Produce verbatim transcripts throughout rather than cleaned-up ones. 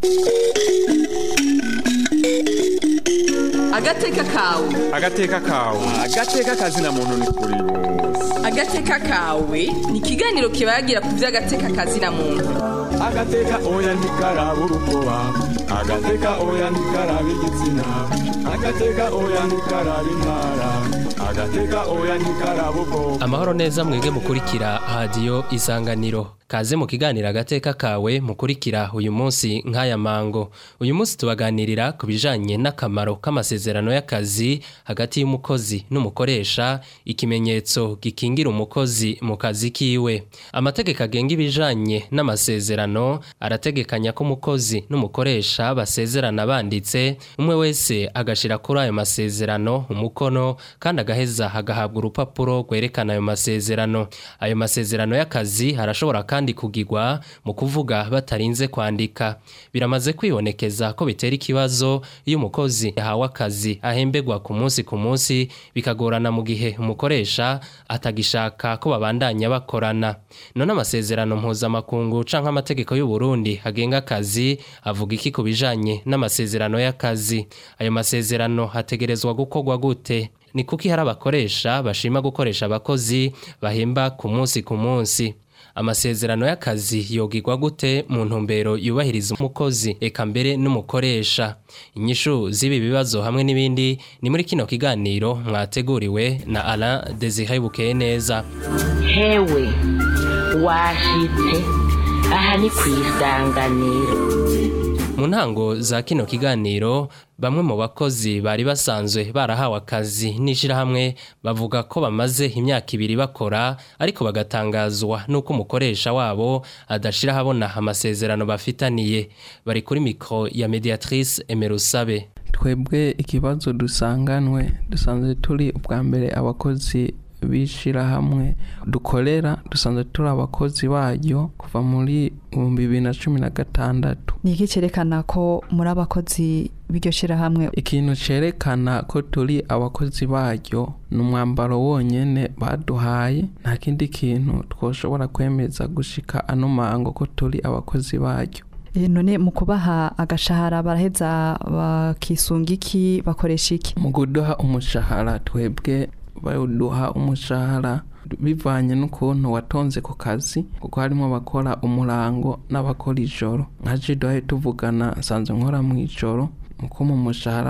Agateka kawe. Agateka kawe. Agateka kazina muntu ni kuri bose. Agateka kawe ni ikiganiro kibagira ku vy'agateka kazina muntu. Agateka oya ntikaraba urukoba. Agateka oya ntikaraba igitsina. Agateka oya ntikaraba intara. Agateka oya ntikaraba ubwoko. Amahoro neza mwege mukurikira radio Isanganiro. Kaze mu kiganiro agateka kawe mukurikira uyu munsi nk'aya mango. Uyu munsi tubaganirira ku bijanye n'akamaro k'amasezerano y'akazi hagati y'umukozi n'umukoresha, ikimenyetso gikingira umukozi mu kazi kiwe. Amategeko agenga ibijanye n'amasezerano arategekanya ko umukozi n'umukoresha basezerana banditse, umwe wese agashira kuri ayo masezerano umukono kandi agaheza hagahabwa urupapuro rwerekana ayo masezerano. Ayo masezerano y'akazi harashobora kandi kugirwa mu kuvuga batarinze kwandika. Biramaze kwibonekeza ko bitera ikibazo iyo umukozi yahawe akazi ahembegwa ku munsi ku munsi, bikagorana mu gihe umukoresha atagishaka ko babandanya bakorana. None amasezerano mpuzamakungu canke amategeko y'u Burundi agenga akazi avuga iki ku bijanye n'amasezerano y'akazi? Ayo masezerano hategerezwa gukorwa gute? Ni kuki hari abakoresha bashima gukoresha abakozi bahemba ku munsi ku munsi? Amasezerano y'akazi yogirwa gute mu ntumbero yubahiriza umukozi eka mbere n'umukoresha? Inyishu z'ibi bibazo hamwe n'ibindi ni muri kino kiganiro mwateguriwe na Alain Désiré Bukeyeneza. Hewe washitse aha ni kw'isanganiro. Mu ntango za kino kiganiro bamwe mu bakozi bari basanzwe barahawe akazi n'ishirahamwe bavuga ko bamaze imyaka ibiri bakora, ariko bagatangazwa nuko umukoresha wabo adashira habona amasezerano bafitaniye. Bari kuri mikro ya Mediatrice Emerusabe. Twebwe ikibazo dusanganwe dusanzwe turi ubwa mbere abakozi bishira hamwe dukorera, dusanzwe turi abakozi baryo kuva muri bibiri na cumi na gatandatu. Ni iki cerekana ko muri abakozi b'iryo shira hamwe? Ikintu cerekana ko turi abakozi baryo n'umwambaro wonyene baduhaye, nta kindi kintu twoshobora kwemeza gushika ano mango ko turi abakozi baryo. None mu kubaha agashahara baraheza bakisunga iki, bakoresha iki? Mu kuduha umushahara twebwe baduha umushahara bivanye n'ukuntu watonze ku kazi, kuko harimo abakora umurango n'abakora ijoro. Nkaje duhaye tuvugana nsanzwe nkora mu ijoro, muko mu mushahara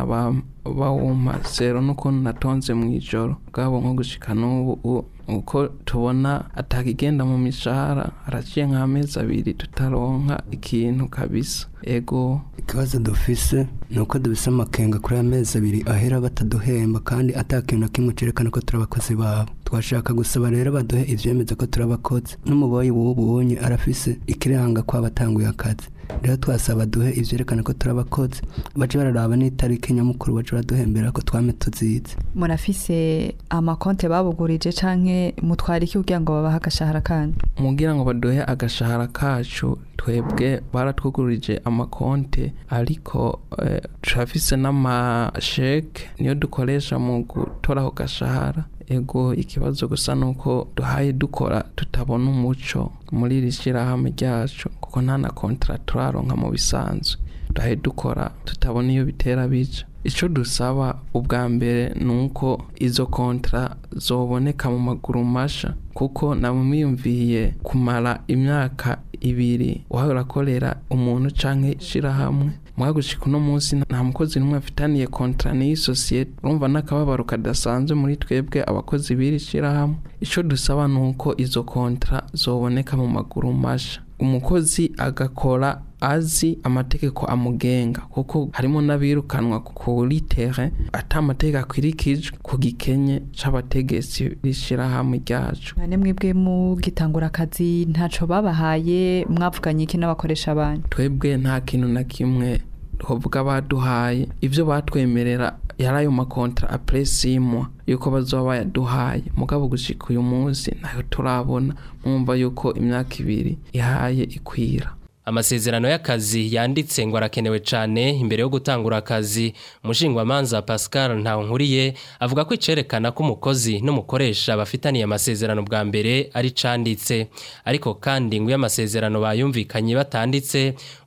bawumpa zero n'ukuntu natonze mu ijoro. Bwabo nko gushika n'ubu uko tubona atakigenda mu mishahara, haraciye nk'amezi abiri tutaronka ikintu kabisa. Ego ikibazo dufise nuko dufise amakenga kuri amezi abiri ahera bataduhemba kandi atakintu na kimwe cerekana ko turi abakozi babo. Twashaka gusaba rero baduhe ivyemeza ko turi abakozi. N'umuboyi w'ubunye arafise ikiranga ko abatanguye akazi. Rero twasaba duhe ivyerekana ko turi abakozi, baje bararaba n'itariki nyamukuru baje baduhembera ko twame tuzize. Murafise amakonte babugurije canke mutwariki kugira ngo babaha agashahara kandi? Mugira ngo baduhe agashahara kacu twebwe baratwugurije amakonte, ariko eh, turafise n'amasheke niyo dukoresha mu gutora ako gashahara. Ego ikibazo gusa nuko duhaye dukora tutabona umuco muri rishirahamwe ryacu, kuko nta na contrat turaronka mu bisanzwe. Duhaye dukora tutabona iyo bitera bica. Ico dusaba ubwa mbere nuko izo kontra zoboneka mu maguru masha, kuko namumiyumviye kumara imyaka ibiri wahora umuntu canke shirahamwe mwagushika uno munsi nta mukozi numwe afitaniye kontra n'iyi societe. Urumva n'akababaro kadasanzwe muri twebwe abakozi birishira hamwe. Ico dusaba nuko izo kontra zoboneka mu maguru masha, umukozi agakora azi amategeko amugenga, kuko harimo nabirukanwa kuri terrain ata amategeko akwirikije ku gikenye c'abategetsi bishira hamwe ryacu. Nane mwebwe mu gitangura akazi ntaco babahaye, mwavuganye iki n'abakoresha abantu? Twebwe nta kintu na kimwe twovuga baduhaye. Ivyo batwemerera yarayo makontra apresimwa yuko bazoba yaduhaye, mugabo gushika uyu munsi nayo turabona. Mwumva yuko imyaka ibiri ihaye ikwira. Amasezerano y'akazi yanditse ngo arakenewe cyane imbere yo gutangura akazi. Umushingwamanza Pascal Ntahonkuriye avuga ko icerekana ko umukozi n'umukoresha bafitaniye amasezerano bwa mbere ari canditse, ariko kandi ngo y'amasezerano bayumvikanye batanditse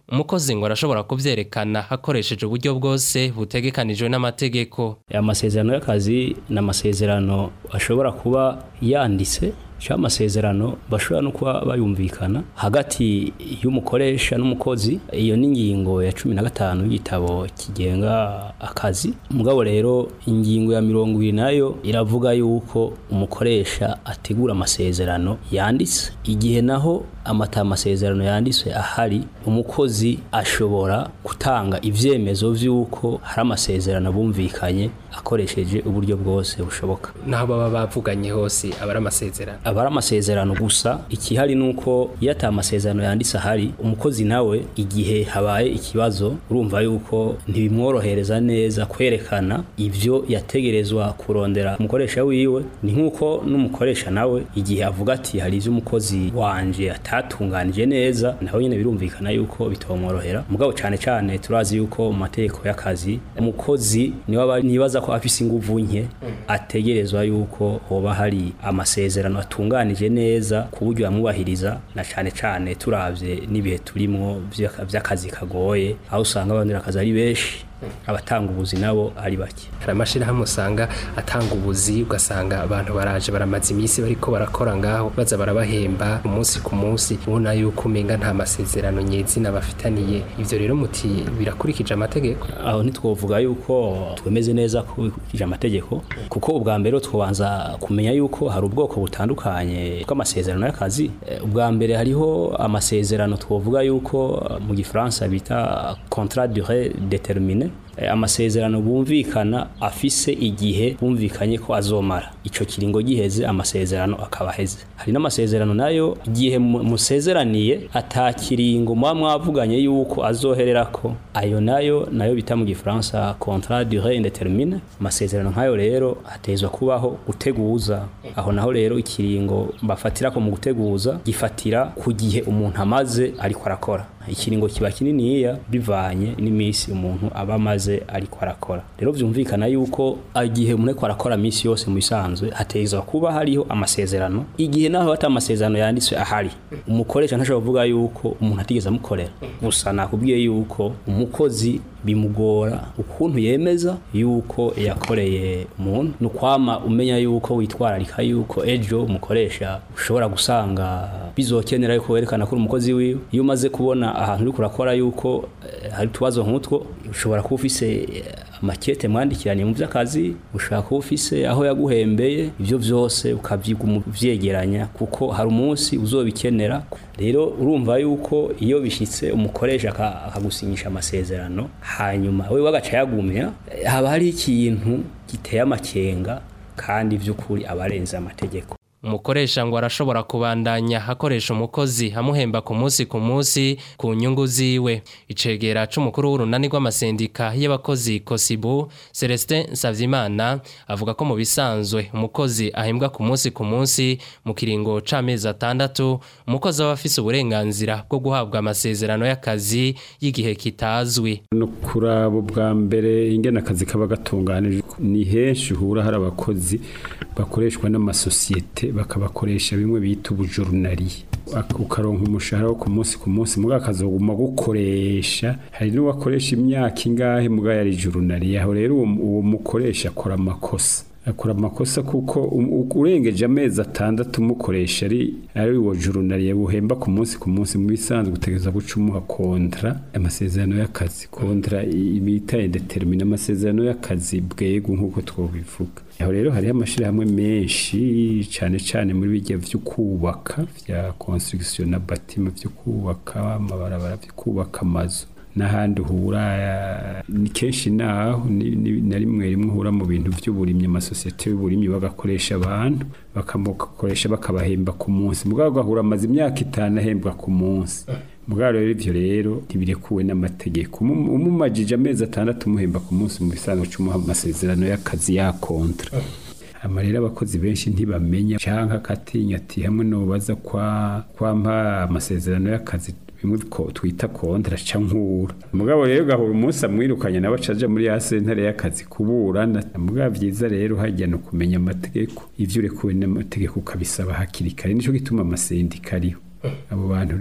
umukozi ngo arashobora kuvyerekana hakoresheje uburyo bwose butegekanijwe n'amategeko. Amasezerano y'akazi n'amasezerano ashobora kuba yanditse cha amasezerano bashobora no kuba bayumvikana hagati y'umukoresha n'umukozi. Iyo ni ingingo ya cumi na gatanu y'igitabo kigenga akazi. Mugabo rero ingingo ya mirongo ibiri nayo iravuga yuko umukoresha ategura amasezerano yanditse. Igihe naho amata amasezerano yanditse ahari, umukozi ashobora gutanga ivyemezo vy'uko hari amasezerano bumvikanye akoresheje uburyo bwose bushoboka. Naho baba bavuganye hose abari amasezerano abari amasezerano gusa. Ikihari nuko yata amasezerano yanditse ahari, umukozi nawe igihe habaye ikibazo urumva yuko ntibimworohereza neza kwerekana ivyo yategerezwa kurondera umukoresha wiwe. Ni nkuko n'umukoresha nawe igihe avuga ati hari ivyo umukozi wanje atatunganije neza, naho nyene birumvikana yuko bitomworohera. Mugabo cyane cyane turazi yuko mu mategeko y'akazi umukozi niwe nibaza ko afise inguvu nke, ategerezwa yuko hoba hari amasezerano atunganije neza ku buryo yamubahiriza, na cyane cyane turavye nibihe turimo vy'akazi kagoye, aho usanga abandira akazi ari benshi, abatanga ubuzi nabo ari bake. Hari amashirahamwe usanga atanga ubuzi, ugasanga abantu baraje baramaze imisi bariko barakora ngaho baza barabahemba umunsi ku munsi, ubona yuko umenga nta masezerano nyezina bafitaniye. Ivyo rero muti birakurikije amategeko? Aho ntitwovuga yuko twemeze neza ko bikurikije amategeko, kuko ubwa mbere twobanza kumenya yuko hari ubwoko butandukanye bw'amasezerano y'akazi. Ubwa mbere hariho amasezerano twovuga yuko mu Gifaransa bita contrat durée déterminée, amasezerano bumvikana afise igihe bumvikanye ko azomara, ico kiringo giheze amasezerano akaba heze. Hari n'amasezerano nayo igihe musezeraniye atakiringo mwa mwavuganye yuko azohererako, ayo nayo nayo bita mu Gifaransa contrat durée indéterminée. Amasezerano nkayo rero atezwa kubaho guteguza. Aho naho rero ikiringo bafatira ko mu guteguza gifatira ku gihe umuntu amaze ariko arakora. Ikiringo kiba kininiya bivanye n'imisi umuntu aba amaze ariko arakora. Rero vyumvikana yuko agihe umuntu ariko arakora misi yose mu bisanzwe hatezwa kuba hariho amasezerano. Igihe naho hata amasezerano yanditswe ahari, umukoresha ntashobora kuvuga yuko umuntu atigeze amukorera. Gusa nakubwiye yuko umukozi bimugora ukuntu yemeza yuko yakoreye umuntu, nukwama umenya yuko witwararika yuko ejo umukoresha ushobora gusanga bizokenera yuko werekana ko umukozi wiwe. Iyo umaze kubona ahantu uri kurakora yuko eh, hari tubazo nk'utwo, ushobora kuba ufise amakete mwandikiranye mu vy'akazi, ushobora kuba ufise aho yaguhembeye, ivyo vyose ukavyegeranya kuko hari umunsi uzobikenera. Rero urumva yuko iyo bishitse umukoresha akagusinyisha amasezerano hanyuma we wagaca yagumya, haba hari ikintu giteye amakenga kandi vy'ukuri abarenze amategeko. Umukoresha ngo arashobora kubandanya hakoresha umukozi amuhemba ku munsi ku munsi ku nyungu ziwe. Icegera c'umukuru w'urunani rw'amasendika y'abakozi Kosibu, Celestin Savyimana, avuga ko mu bisanzwe umukozi ahembwa ku munsi ku munsi mu kiringo c'amezi atandatu. Umukozi aba afise uburenganzira bwo guhabwa amasezerano y'akazi y'igihe kitazwi. No kurabo bwa mbere ingena akazi kaba gatunganije, ni henshi hura hari abakozi bakoreshwa n'amasosiyete bakabakoresha bimwe bita ubujurnali, ukaronka umushahara wo ku munsi ku munsi, muga akazoguma gukoresha. Hari n'uwakoresha imyaka ingahe muga yari jurnali. Aho rero uwo mukoresha akora amakosa akora amakosa kuko urengeje amezi atandatu umukoresha ari ari uwo jurnali yabuhemba ku munsi ku munsi. Mu bisanzwe gutegeza guca umuha kontra amasezerano y'akazi, kontra ibita indeterminée, amasezerano y'akazi bwego nkuko twobivuga. Aho rero hari amashirahamwe menshi cyane cyane muri bijya vyo kubaka vya construction na bâtiment vyo kubaka amabarabara vyo kubaka amazu n'ahandi uhura ni kenshi naho na rimwe rimwe uhura mu bintu by'uburimyi, amasosiyete y'uburimyi bagakoresha abantu bakamukoresha bakabahemba ku munsi, mugabo gahura amaze imyaka itanu ahembwa ku munsi. Mugabo rero ivyo rero ntibirekuwe n'amategeko. Umumajije amezi atandatu umuhemba ku munsi mu bisanzwe cy'umuha amasezerano y'akazi ya kontra. Amarira abakozi benshi ntibamenya canka katinya ati hamwe no baza kwa kwampa amasezerano y'akazi bimwe ko twita kontra cankura. Mugabo rero gahura umunsi amwirukanye nawe caje muri ya sentare y'akazi kuburana. Mugabo vyiza rero hajya no kumenya amategeko, ivyo urekuwe n'amategeko ukabisaba hakiri kare. Nico gituma amasendika ariho. Abo bantu rero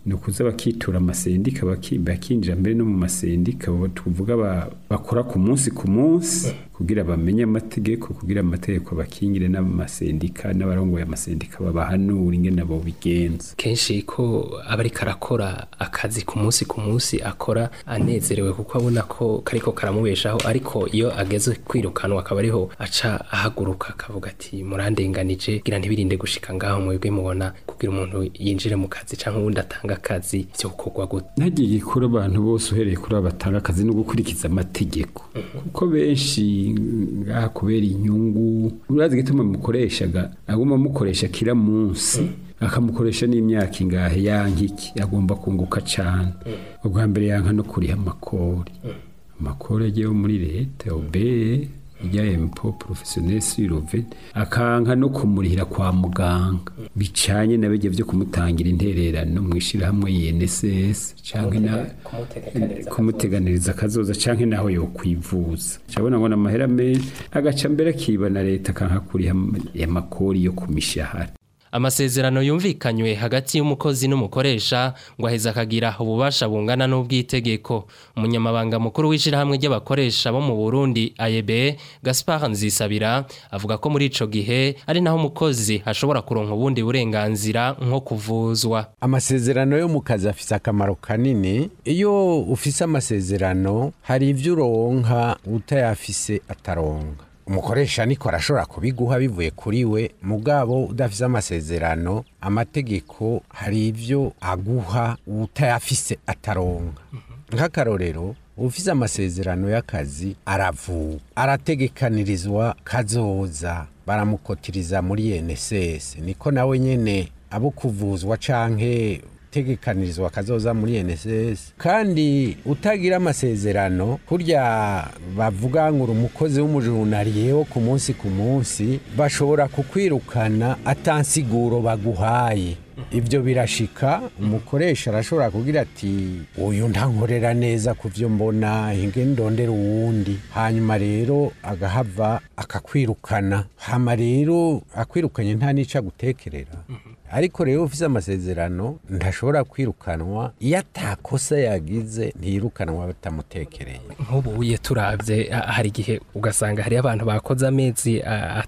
ni ukuza bakitura amasendika bakinjira mbere no mu masendika tuvuga bakora ku munsi ku munsi kugira bamenye amategeko kugira amategeko bakingire n'amasendika n'abarongoye amasendika babahanura ingene nabo bigenza kenshi ko abari karakora akazi ku munsi ku munsi akora anezerewe kuko abona ko kariko karamubeshaho ariko iyo ageze kwirukanwa akaba ariho aca ahaguruka akavuga ati murandenganije kugira ntibirinde gushika ngaho mwebwe mubona kugira umuntu yinjire mu kazi canke ubundi atanga akazi cyo gukorwa gute nagiye gikora abantu bose uhereye kuri abatanga akazi no gukurikiza amategeko kuko benshi ngaha kubera inyungu urazi gituma mukoreshaga agomba mukoresha kira munsi akamukoresha n'imyaka ingahe yankiki agomba kunguka cyane ubwa mbere yanka no kuriha amakori amakori agiye muri leta obe ya empo professionnel surove akanka no kumurihira kwa muganga bicanye nabeje byo kumutangira intererano mwishira hamwe I N S S canke na kumuteganiriza kazoza canke naho yo kwivuza cyabona ngo namahera menshi agaca mbere kibana leta kanka kuriha amakori yo kumishahara. Amasezerano yumvikanywe hagati y'umukozi n'umukoresha ngo aheza akagira ububasha bungana n'ubwitegeko. Umunyamabanga mukuru w'ishirahamwe ry'abakoresha bo mu Burundi A E B Gaspard Nzisabira avuga ko muri ico gihe ari naho umukozi ashobora kuronka ubundi burenganzira nko kuvuzwa. Amasezerano yo mu kazi afise akamaro kanini. Iyo ufise amasezerano hari ivyo uronka utayafise ataronka. Umukoresha niko arashobora kubiguha bivuye kuri we mugabo udafise amasezerano amategeko hari ivyo aguha utayafise ataronka. Nk'akarorero ufise amasezerano y'akazi aravu arategekanirizwa kazoza baramukotiriza muri N S S niko nawe nyene abo kuvuzwa canke tegekanirizwa kazoza muri N S S kandi utagira amasezerano kurya bavuga ngo umukozi w'umujurnaliye wo ku munsi ku munsi bashobora kukwirukana atansiguro baguhaye. Ibyo birashika umukoresha arashobora kugira ati uyu ntankorera neza kuvyo mbona inge ndondera uwundi hanyuma rero agahava akakwirukana hama rero akwirukanye nta nica gutekerera. Ariko rero ufise amasezerano ndashobora kwirukanwa iyo atakosa yagize ntirukanwa batamutekereye. Nk'ubu uye turavye hari gihe ugasanga hari abantu bakoze amezi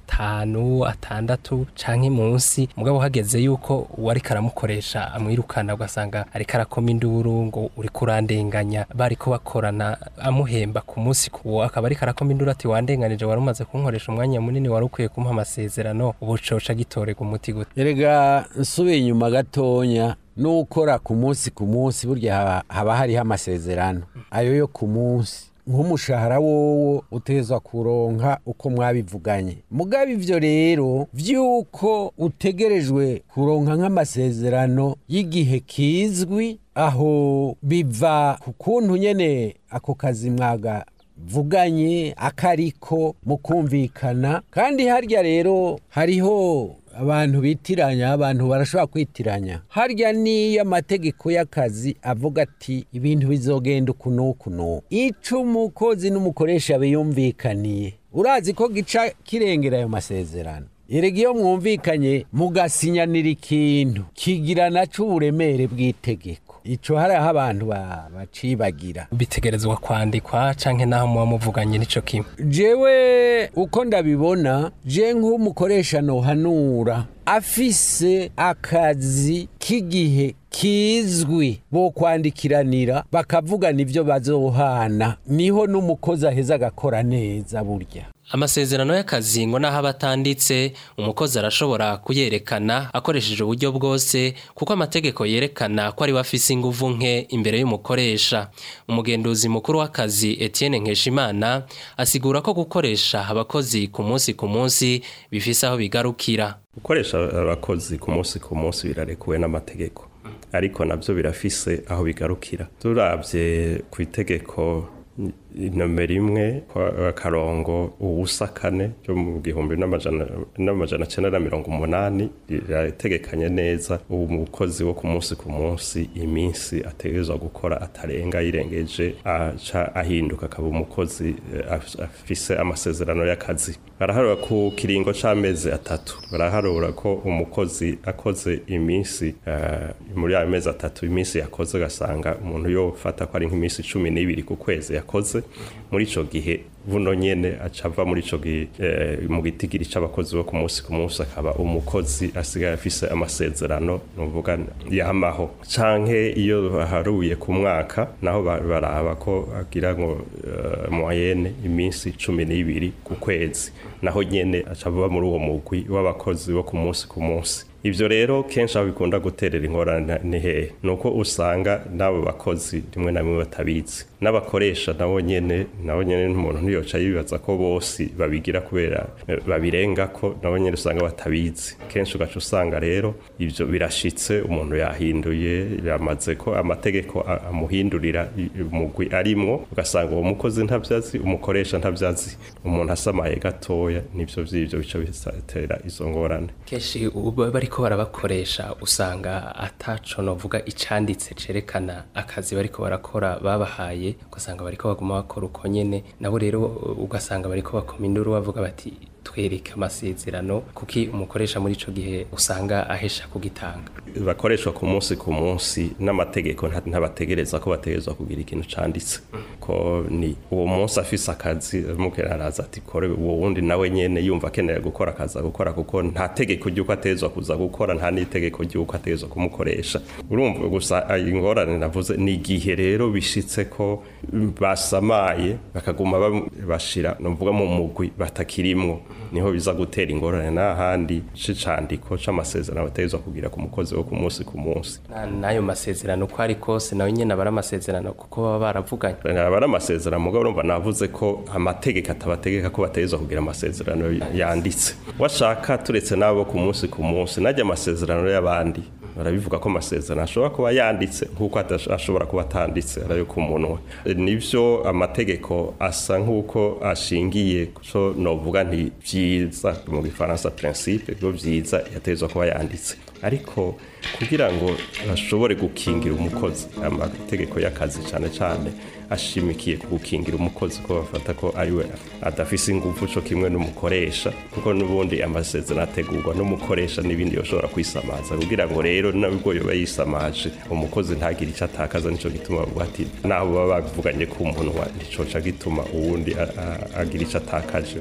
atanu atandatu canke munsi mugabo hageze yuko wari karamukoresha amwirukana ugasanga ari karakoma induru ngo uri kurandenganya bari ko bakorana amuhemba ku munsi kuwo akaba ari karakoma induru ati wandenganije wari umaze kunkoresha umwanya munini wari ukwiye kumpa amasezerano ubu coca gitorega umuti gute. Erega nsubiye inyuma gatonya n'ukora ku munsi ku munsi burya haba hariho amasezerano ayo yo ku munsi nk'umushahara wowo utezwa kuronka uko mwabivuganye mugabe ivyo rero vyuko utegerejwe kuronka nk'amasezerano y'igihe kizwi aho biva ku kuntu nyene ako kazi mwaga vuganye akariko mukumvikana kandi harya rero hariho abantu bitiranya abantu barashobora kwitiranya harya ni amategeko y'akazi avuga ati ibintu bizogenda ukunukuno ico umukozi n'umukoresha biyumvikaniye urazi ko gica kirengera ayo masezerano erega iyo mwumvikanye mugasinyanira ikintu kigira naco uburemere bw'itegeko ico hari aho abantu bacibagira bitegerezwa kwandikwa canke naho muba muvuganye nico kimwe. Jewe uko ndabibona je nk'umukoresha nohanura afise akazi k'igihe kizwi bo kwandikiranira bakavugana ivyo bazohana niho n'umukozi aheza agakora neza burya. Amasezerano y'akazi ngo naho abatanditse umukozi arashobora kuyerekana akoresheje uburyo bwose kuko amategeko yerekana ko ari wafise inguvu nke imbere y'umukoresha. Umugenduzi mukuru w'akazi Etienne Nkeshimana asigura ko gukoresha abakozi ku munsi ku munsi bifise aho bigarukira. Gukoresha abakozi ku munsi ku munsi birarekuwe n'amategeko ariko navyo birafise aho bigarukira. Turavye ku itegeko nomero imwe akarongo ubusa kane cyo mu gihumbi n'amajana n'amajana cyenda na mirongo umunani rirategekanye neza umukozi wo ku munsi ku munsi iminsi ategerezwa gukora atarenga yirengeje aca ahinduka akaba umukozi afise amasezerano y'akazi. Baraharura ku kiringo c'amezi atatu, baraharura ko umukozi akoze iminsi uh, muri ayo mezi atatu iminsi yakoze gasanga umuntu yofata ko ari nk'iminsi cumi n'ibiri ku kwezi yakoze, muri ico gihe buno nyene acava muri ico gihe eh, mu gitigiri c'abakozi bo ku munsi ku munsi akaba umukozi asigaye afise amasezerano nuvuga yamaho, canke iyo baharuye ku mwaka naho baraba ko agira ngo uh, moyenne iminsi cumi n'ibiri ku kwezi, naho nyene acava muri uwo mugwi w'abakozi bo ku munsi ku munsi. Ivyo rero kenshi abikunda guterera ingorane ni hehe nuko usanga nabo bakozi rimwe na rimwe batabizi, n'abakoresha nabo nyene nabo nyene n'umuntu ntiyoca yibaza ko bose babigira kubera babirenga ko nabo nyene usanga batabizi. Kenshi ugaca usanga rero ivyo birashitse umuntu yahinduye yamaze ko amategeko amuhindurira umugwi arimwo, ugasanga uwo mukozi ntavyazi umukoresha ntavyazi, umuntu asamaye gatoya nivyo vy'ivyo bica bitera izo ngorane. Kenshi ubu bari ko barabakoresha usanga ataco novuga icanditse cerekana akazi bariko barakora babahaye, ugasanga bariko baguma bakora uko nyene, nabo rero ugasanga bariko bakoma induru bavuga bati twereke amasezerano kuki umukoresha muri ico gihe usanga ahesha kugitanga. Bakoreshwa ku munsi ku munsi n'amategeko ntabategereza ko bategerezwa kugira ikintu canditse ko ni uwo munsi afise akazi mukera araza ati kore uwo wundi nawe nyene yumva akeneye gukora akaza gukora kuko nta tegeko ryuko atezwa kuza gukora nta n'itegeko ryuko atezwa kumukoresha. Urumva gusa ingorane navuze ni gihe rero bishitse ko basamaye bakaguma bashira novuga mu mugwi batakirimwo, niho biza gutera ingorane n'ahandi c'icandiko c'amasezerano batezwa kugira ku mukozi wo ku munsi ku munsi. Nayo masezerano ko ari kose nawe nyene abara amasezerano kuko baba baravuganye. Abara amasezerano mugabo urumva navuze ko amategeko atabategeka ko batezwa kugira amasezerano yanditse. Washaka turetse nabo ku munsi ku munsi najya amasezerano y'abandi barabivuga ko amasezerano ashobora kuba yanditse nkuko ashobora kuba atanditse arayo ku muntu. Nivyo amategeko asa nkuko ashingiye so novuga nti vyiza mu gifaransa principe byo vyiza yatezwa kuba yanditse, ariko kugira ngo ashobore gukingira umukozi amategeko y'akazi cyane cyane ashimikiye ku gukingira umukozi ko bafata ko ari we adafise ingufu cyo kimwe n'umukoresha, kuko nubundi amasezerano ategurwa n'umukoresha n'ibindi yoshobora kwisamaza kugira ngo rero nabwo yoba yisamaje umukozi ntagire icyo atakaza, nico gituma bavuga ati naho baba bavuganye ku muntu wa nicoca gituma uwundi agira icyo atakaje.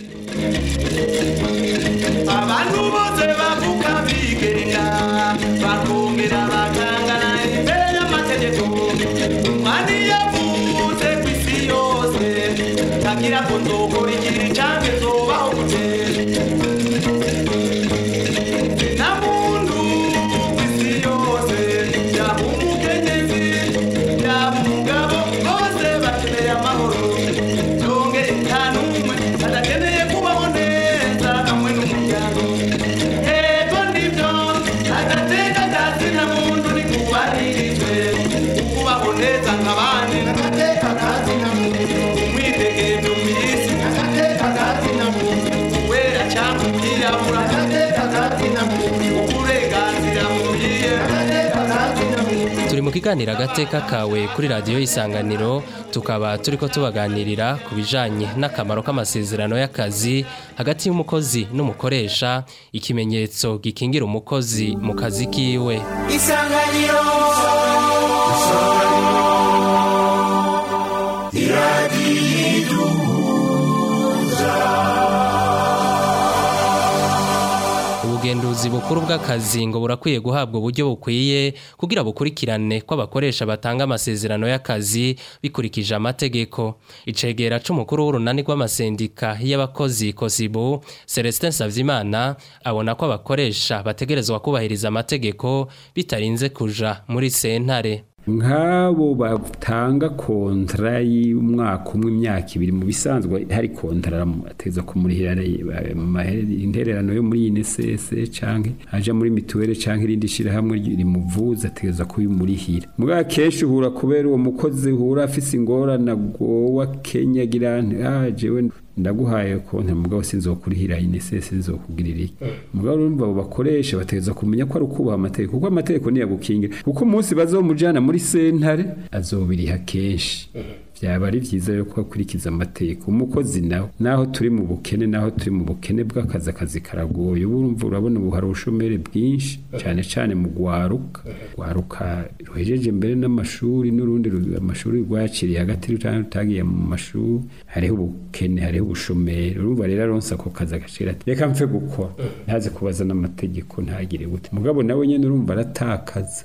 Abantu bose bavuga bigenda bakongera bakangana imbere y'amategeko, umwani yavuze ku isi yose ntagira ngo nzokora ikintu canke nzobaho gute, nta muntu ku isi yose yaba umukenyezi yaba umugabo bose bakeneye amahoro, yongeye nta n'umwe adakeneye kubaho neza hamwe n'umuryango. Ego ndivyo agateka kazina muntu ni kubaririjwe ukubaho neza nk'abandi, agateka kazina muntu umwidegemvyo mw'isi, agateka kazina muntu wera cyangwa umwirabura, agateka kazina muntu uburenganzira bukwiye, agateka kazina muntu. Turi mu kiganiro agateka kawe kuri radiyo Isanganiro, tukaba turiko tubaganirira ku bijanye n'akamaro k'amasezerano y'akazi hagati y'umukozi n'umukoresha, ikimenyetso gikingira umukozi mu kazi kiwe. Isanganiro Ubugenduzi bukuru bw'akazi ngo burakwiye guhabwa uburyo bukwiye kugira bukurikirane ko abakoresha batanga amasezerano y'akazi bikurikije amategeko. Icegera c'umukuru w'urunani rw'amasendika y'abakozi Kosibu, Celestin Savyimana, abona ko abakoresha bategerezwa kubahiriza amategeko bitarinze kuja muri sentare. nk'abo batanga kontra y'umwaka umwe imyaka ibiri mu bisanzwe hari kontra ateza kumurihira intererano yo muri I N S S canke aja muri mituwele canke irindi shira hamwe rimuvuza ateza kuyimurihira muga kenshi uhura kubera uwo mukozi uhura afise ingorana gowa Kenya girante ah jewe ndaguhaye konti mugabo sinzokurihira I N S S nzokugirira iki mugabo urumva bakoresha bateza kumenya ko ari ukubaha amategeko kuko amategeko ni yagukingira kuko umunsi bazomujana muri sentare azobiriha kenshi byaba ari byiza yo kwakurikiza amategeko umukozi nawe naho turi mu bukene naho turi mu bukene bw'akazi akazi karagoye urumva urabona ubu hari ubushomeri bwinshi cyane cyane mu gwaruka gwaruka ruhejeje mbere n'amashuri n'urundi amashuri rwaciriye hagati rutagiye mu mashuri hariho ubukene hariho ubushomeri urumva rero aronsa ako kazi agacira reka mpfe gukora ntaze kubaza n'amategeko ntagire gute mugabo nawe nyene urumva aratakaza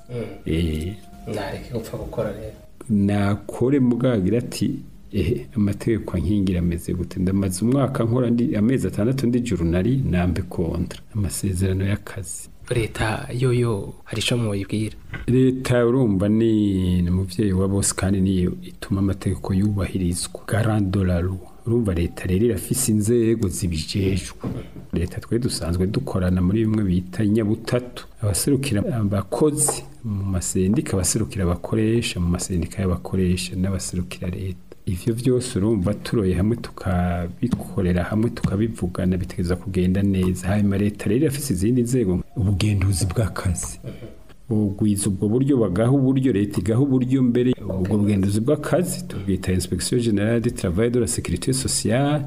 eh nareke gupfa gukora rero nakore mugagira ati ehe amategeko ankingira ameze gute ndamaze umwaka nkora ndi amezi atandatu ndi journali nambe kontra amasezerano y'akazi leta yoyo hari ico mwoyibwira leta urumva ni umuvyeyi wa bose kandi niyo ituma amategeko yubahirizwa garant de la loi urumva leta rero irafise inzego zibijejwe leta twe dusanzwe dukorana muri bimwe bita inyabutatu abaserukira abakozi mu masendika abaserukira abakoresha mu masendika y'abakoresha n'abaserukira leta ivyo vyose urumva turoye hamwe tukabikorera hamwe tukabivugana bitegeza kugenda neza hanyuma leta rero irafise izindi nzego ubugenduzi bw'akazi ubugwiza ubwo buryo bagaho uburyo leta igaho uburyo mbere ubwo bugenduzi bw'akazi tubwita inspection générale du travail de la sécurité sociale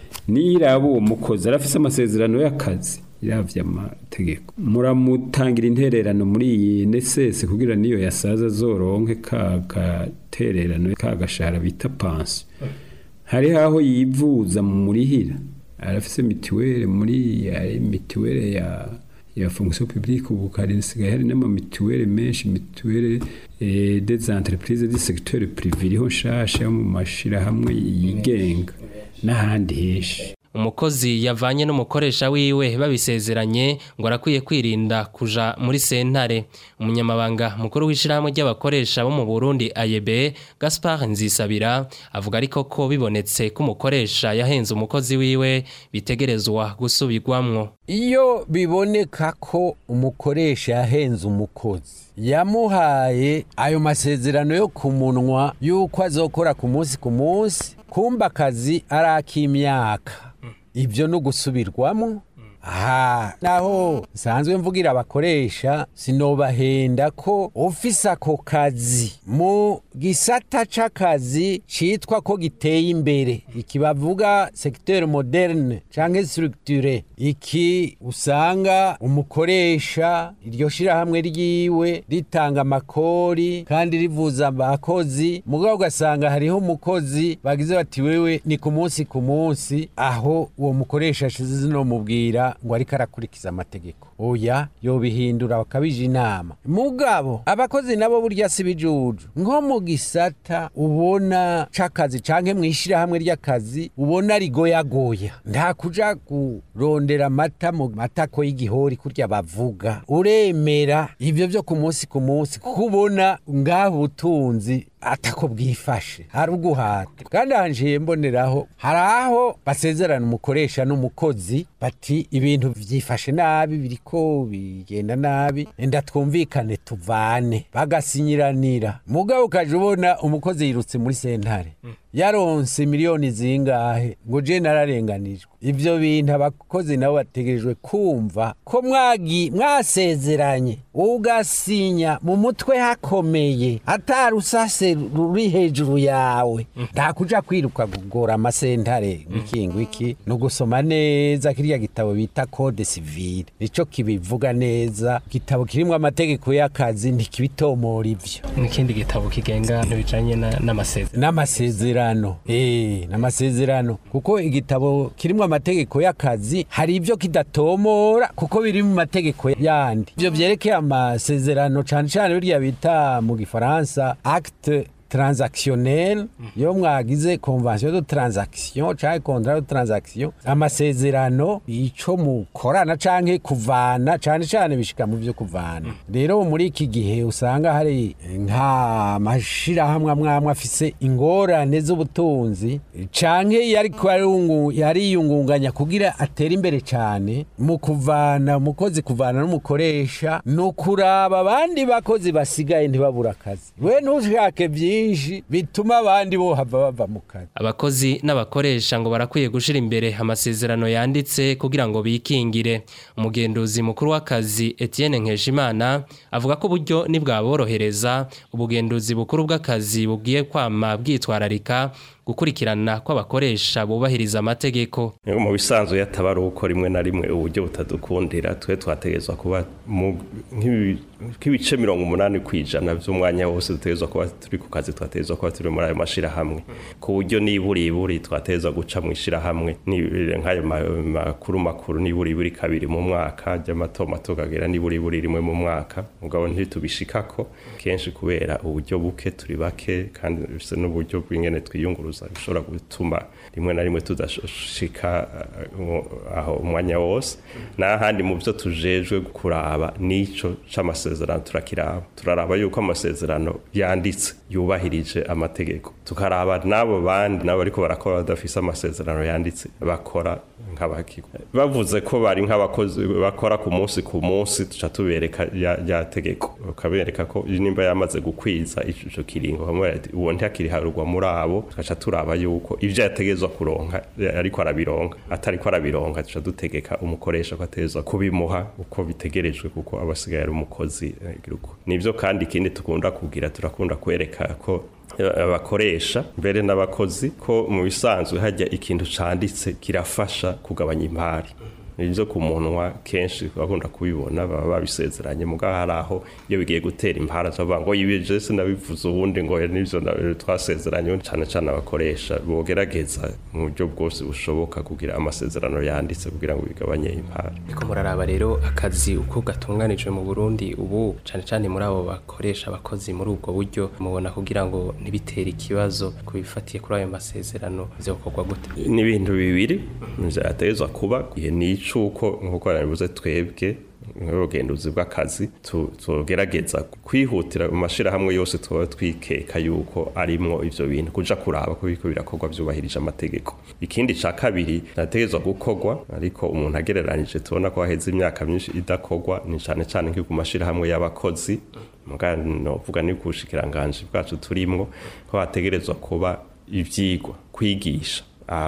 nirabo uwo mukozi arafise amasezerano y'akazi iravya amategeko muramutangira intererano muri iyi N S S kugira niyo yasaza zoronke ka gatererano ka gashara bita pension hari aho yivuza mu murihira arafise mituwele muri ya mituwele ya ya fonction publique ubu karinsigaye hari n'ama mituwele menshi mituwele eh, des entreprises du secteur privé iriho nshasha mu mashira hamwe yigenga n'ahandi heshi umukozi yavanye n'umukoresha wiwe babisezeranye ngo arakwiye kwirinda kuja muri sentare umunyamabanga mukuru w'ishirahamwe ry'abakoresha bo mu Burundi A Y B Gaspard Nzisabira avuga ariko ko bibonetse ko umukoresha yahenze umukozi wiwe bitegerezwa gusubirwamwo iyo biboneka ko umukoresha yahenze umukozi yamuhaye ayo masezerano yo kumunwa yuko azokora ku munsi ku munsi kumba akazi arakimyaka ibyo no gusubirwamo aha naho nsanzwe mvugira abakoresha sinobahenda ko ofisa ako kazi mu gisata c'akazi citwa ko giteye imbere iki bavuga secteur moderne canke structuré iki usanga umukoresha iryo shira hamwe ryiwe ritanga makori kandi rivuza abakozi mugabo ugasanga hariho umukozi bagize bati wewe ni ku munsi ku munsi aho uwo mukoresha shize no mubwira ngo ariko arakurikiza amategeko oya yobihindura bakabije inama mugabo abakozi nabo burya sibijuju nko mu gisata ubona cakazi canke mwishira hamwe ry'akazi ubona rigoyagoya nta kuja kurondera mata mu matako y'igihori kurya bavuga uremera ivyo byo ku munsi ku munsi kubona ngaho utunzi atako bwifashe hari uguhata kandi hanjiye mboneraho hari aho basezerana umukoresha n'umukozi bati ibintu vyifashe nabi biriko bigenda nabi enda twumvikane tuvane bagasinyiranira mugabo ukaje ubona umukozi yirutse muri sentare mm. yaronse miliyoni zingahe ngo je nararenganijwe ivyo bintu abakozi nabo bategerejwe kumva ko mwagi mwasezeranye ugasinya mu mutwe hakomeye atarusase ruri hejuru yawe nta kuja kwiruka gugora amasentare wikingwa iki no gusoma neza kiriya gitabo bita code civile nico kibivuga neza gitabo kirimo amategeko y'akazi ntikibitomora ivyo n'ikindi gitabo kigenga n'ibijanye n'amasezerano n'amasezerano eh n'amasezerano kuko igitabo kirimo amategeko y'akazi hari ivyo kidatomora kuko biri mu mategeko yandi ivyo byerekeye amasezerano cyane cyane biriya bita mu gifaransa acte transactionnel yo mwagize convention de transaction canke contrat de transaction amasezerano ico mukorana canke kuvana cane cane bishika mu byo kuvana rero muri iki gihe usanga hari nka mashira hamwe amwe afise ingorane z'ubutunzi canke yari kwarungu yari yungunganya kugira atera imbere cane mu kuvana umukozi kuvana n'umukoresha no kuraba abandi bakozi basigaye ntibabura akazi we ntushake byinshi bituma abandi bo hava bava mu kazi. Abakozi n'abakoresha ngo barakwiye gushira imbere amasezerano yanditse kugira ngo bikingire. Umugenduzi mukuru w'akazi Etienne Nkeshimana avuga ko buryo nibwaborohereza ubugenduzi bukuru bw'akazi bugiye kwama bwitwararika gukurikirana kw'abakoresha bubahiriza amategeko. Mu bisanzwe yatabara uko rimwe na rimwe uburyo butadukundira twe twategezwa kuba nk'ibice mirongo umunani kwijana by'umwanya wose dutegezwa kuba turi ku kazi, twategezwa kuba turi muri ayo mashira hamwe ku buryo niburi iburi twategezwa guca mu ishira hamwe nk'ayo makuru makuru niburi iburi kabiri mu mwaka ry'amato mato kagera niburi iburi rimwe mu mwaka mugabo ntitubishikako kenshi kubera uburyo buke turi bake kandi bise n'uburyo bw'ingene twiyunguruza bishobora gutuma rimwe na rimwe tudashika aho umwanya wose n'ahandi mu byo tujejwe kuraba nico c'amasezerano turakiraba turaraba yuko amasezerano yanditse yubahirije amategeko tukaraba nabo bandi nabo ariko barakora badafise amasezerano yanditse bakora nk'abakigo bavuze ko bari nk'abakozi bakora ku munsi ku munsi tuca tubereka ya, ya tegeko ukabereka ko nimba yamaze gukwiza ico kiringo hamwe uwo ntakiri harugwa muri abo tukaca turaba yuko ivyo yategezwa kuronka ariko arabironka atari ko arabironka tuca dutegeka umukoresha ko atezwa kubimuha uko bitegerejwe kuko abasigaye ari umukozi igiruko nivyo kandi ikindi tukunda kugira turakunda kwereka ko abakoresha mbere n'abakozi ko mu bisanzwe hajya ikintu canditse kirafasha kugabanya impari nivyo ku munwa kenshi bakunda kubibona baba babisezeranye muga haraho iyo bigiye gutera impara cyo ngo yibije se nabivuze ubundi ngo nivyo twasezeranye cyane cyane abakoresha bogerageza mu buryo bwose bushoboka kugira amasezerano yanditse kugira ngo bigabanye impara. Iko muraraba rero akazi uko gatunganijwe mu Burundi ubu cyane cyane muri abo bakoresha abakozi muri ubwo buryo mubona kugira ngo nibitere ikibazo kubifatiye kuri ayo masezerano byokorwa gute? Ni ibintu bibiri byatezwa kuba ni cuko nkuko nabivuze twebwe nk'ubugenduzi bw'akazi tugerageza kwihutira mu mashira hamwe yose tuba twikeka yuko arimwo ivyo bintu kuja kuraba ko biko birakorwa byubahirije amategeko. Ikindi ca kabiri nategezwa gukorwa ariko umuntu agereranije tubona ko haheze imyaka myinshi idakorwa ni cyane cyane nk'uko mashira hamwe y'abakozi mugano novuga ni kushikiranganje bwacu turimwo ko hategerezwa kuba ivyigwa kwigisha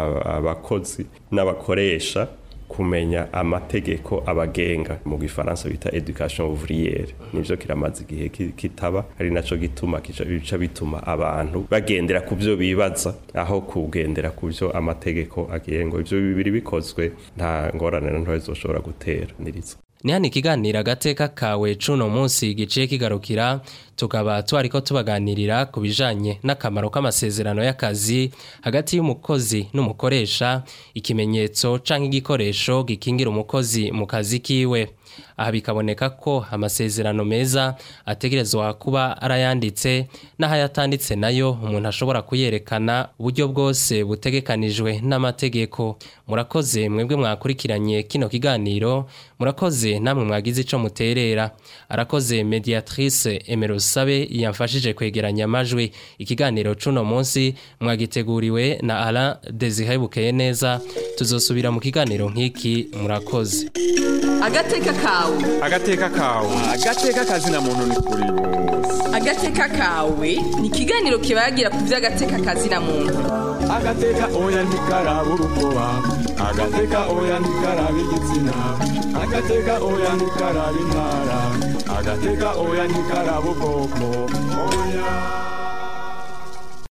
abakozi n'abakoresha kumenya amategeko abagenga mu gifaransa bita education ouvrière nivyo kiramaze igihe kitaba ari naco gituma kica bituma abantu bagendera ku byo bibaza aho kugendera ku byo amategeko agengo ivyo bibiri bikozwe nta ngorane nto izoshobora gutera nirizo. Ni hani kiganira gateka kawe cuno munsi giciye kigarukira tukaba twariko tubaganirira ku bijanye n'akamaro k'amasezerano y'akazi hagati y'umukozi n'umukoresha ikimenyetso canke igikoresho gikingira umukozi mu kazi kiwe. Aha bikaboneka ko amasezerano meza ategerezwa kuba arayanditse n'ahayatanditse nayo umuntu ashobora kuyerekana uburyo bwose butegekanijwe n'amategeko. Murakoze mwebwe mwakurikiranye kino kiganiro, murakoze namwe mwagize ico muterera. Arakoze mediatrice Emerosabe yamfashije kwegeranya amajwi. Ikiganiro cuno munsi mwagiteguriwe na Alain Desire Bukeye neza. Tuzosubira mu kiganiro nk'iki murakoze. Agateka kawe agateka kawe agateka kazina muntu ni kuri bose. Agateka kawe ni kiganiro kibagira ku by'agateka kazina muntu. Agateka oya ntikaraba urukoba, agateka oya ntikaraba igitsina, agateka oya ntikaraba intara, agateka oya ntikaraba ubwoko oya.